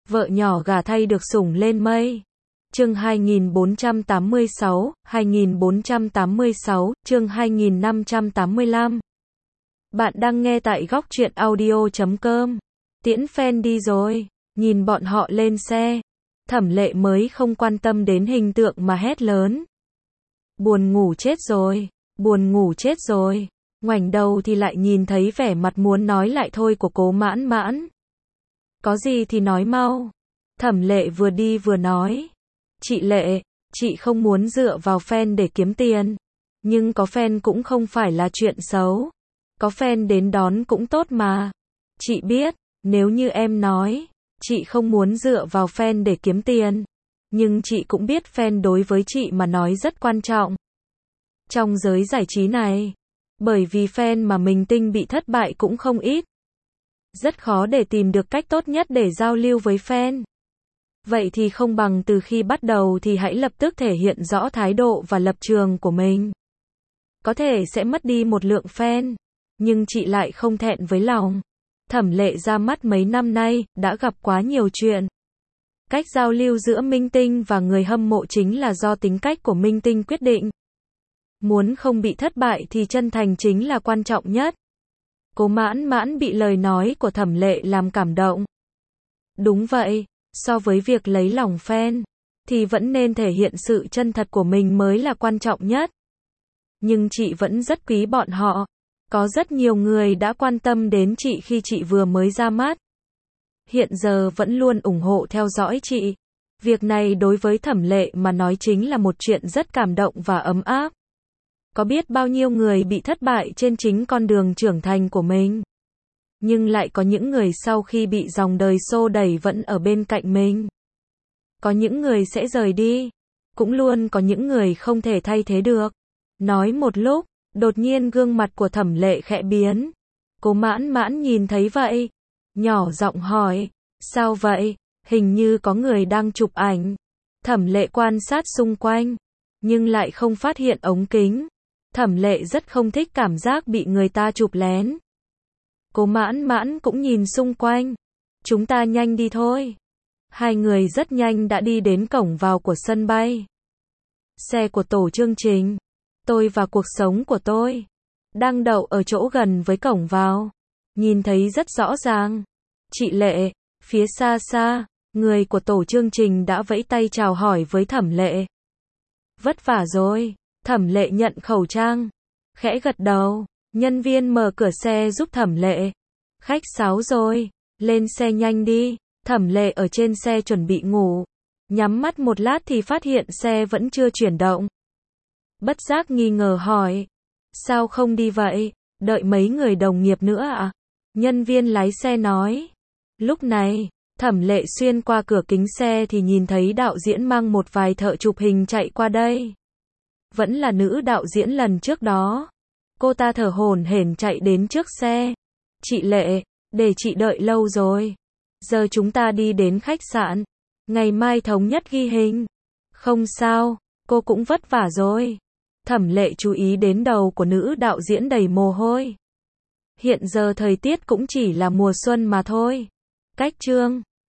Vợ nhỏ gả thay được sủng lên mây. Chương 2486, 2486, chương 2585. Bạn đang nghe tại góc truyện audio.com. Tiễn fan đi rồi, nhìn bọn họ lên xe. Thẩm Lệ mới không quan tâm đến hình tượng mà hét lớn. Buồn ngủ chết rồi, buồn ngủ chết rồi. Ngoảnh đầu thì lại nhìn thấy vẻ mặt muốn nói lại thôi của Cố Mãn Mãn. Có gì thì nói mau. Thẩm Lệ vừa đi vừa nói. Chị Lệ, chị không muốn dựa vào fan để kiếm tiền. Nhưng có fan cũng không phải là chuyện xấu. Có fan đến đón cũng tốt mà. Chị biết, nếu như em nói, chị không muốn dựa vào fan để kiếm tiền. Nhưng chị cũng biết fan đối với chị mà nói rất quan trọng. Trong giới giải trí này, bởi vì fan mà minh tinh bị thất bại cũng không ít. Rất khó để tìm được cách tốt nhất để giao lưu với fan. Vậy thì không bằng từ khi bắt đầu thì hãy lập tức thể hiện rõ thái độ và lập trường của mình. Có thể sẽ mất đi một lượng fan, nhưng chị lại không thẹn với lòng. Thẩm Lệ ra mắt mấy năm nay, đã gặp quá nhiều chuyện. Cách giao lưu giữa minh tinh và người hâm mộ chính là do tính cách của minh tinh quyết định. Muốn không bị thất bại thì chân thành chính là quan trọng nhất. Cố Mãn Mãn bị lời nói của Thẩm Lệ làm cảm động. Đúng vậy, so với việc lấy lòng fan, thì vẫn nên thể hiện sự chân thật của mình mới là quan trọng nhất. Nhưng chị vẫn rất quý bọn họ. Có rất nhiều người đã quan tâm đến chị khi chị vừa mới ra mắt. Hiện giờ vẫn luôn ủng hộ theo dõi chị. Việc này đối với Thẩm Lệ mà nói chính là một chuyện rất cảm động và ấm áp. Có biết bao nhiêu người bị thất bại trên chính con đường trưởng thành của mình. Nhưng lại có những người sau khi bị dòng đời xô đẩy vẫn ở bên cạnh mình. Có những người sẽ rời đi. Cũng luôn có những người không thể thay thế được. Nói một lúc, đột nhiên gương mặt của Thẩm Lệ khẽ biến. Cố Mãn Mãn nhìn thấy vậy. Nhỏ giọng hỏi. Sao vậy? Hình như có người đang chụp ảnh. Thẩm Lệ quan sát xung quanh. Nhưng lại không phát hiện ống kính. Thẩm Lệ rất không thích cảm giác bị người ta chụp lén. Cố Mãn Mãn cũng nhìn xung quanh. Chúng ta nhanh đi thôi. Hai người rất nhanh đã đi đến cổng vào của sân bay. Xe của tổ chương trình Tôi và cuộc sống của tôi đang đậu ở chỗ gần với cổng vào. Nhìn thấy rất rõ ràng. Chị Lệ, phía xa xa, người của tổ chương trình đã vẫy tay chào hỏi với Thẩm Lệ. Vất vả rồi. Thẩm Lệ nhận khẩu trang. Khẽ gật đầu. Nhân viên mở cửa xe giúp Thẩm Lệ. Khách sáo rồi. Lên xe nhanh đi. Thẩm Lệ ở trên xe chuẩn bị ngủ. Nhắm mắt một lát thì phát hiện xe vẫn chưa chuyển động. Bất giác nghi ngờ hỏi. Sao không đi vậy? Đợi mấy người đồng nghiệp nữa à? Nhân viên lái xe nói. Lúc này, Thẩm Lệ xuyên qua cửa kính xe thì nhìn thấy đạo diễn mang một vài thợ chụp hình chạy qua đây. Vẫn là nữ đạo diễn lần trước đó. Cô ta thở hổn hển chạy đến trước xe. Chị Lệ, để chị đợi lâu rồi. Giờ chúng ta đi đến khách sạn. Ngày mai thống nhất ghi hình. Không sao, cô cũng vất vả rồi. Thẩm Lệ chú ý đến đầu của nữ đạo diễn đầy mồ hôi. Hiện giờ thời tiết cũng chỉ là mùa xuân mà thôi. Cách chương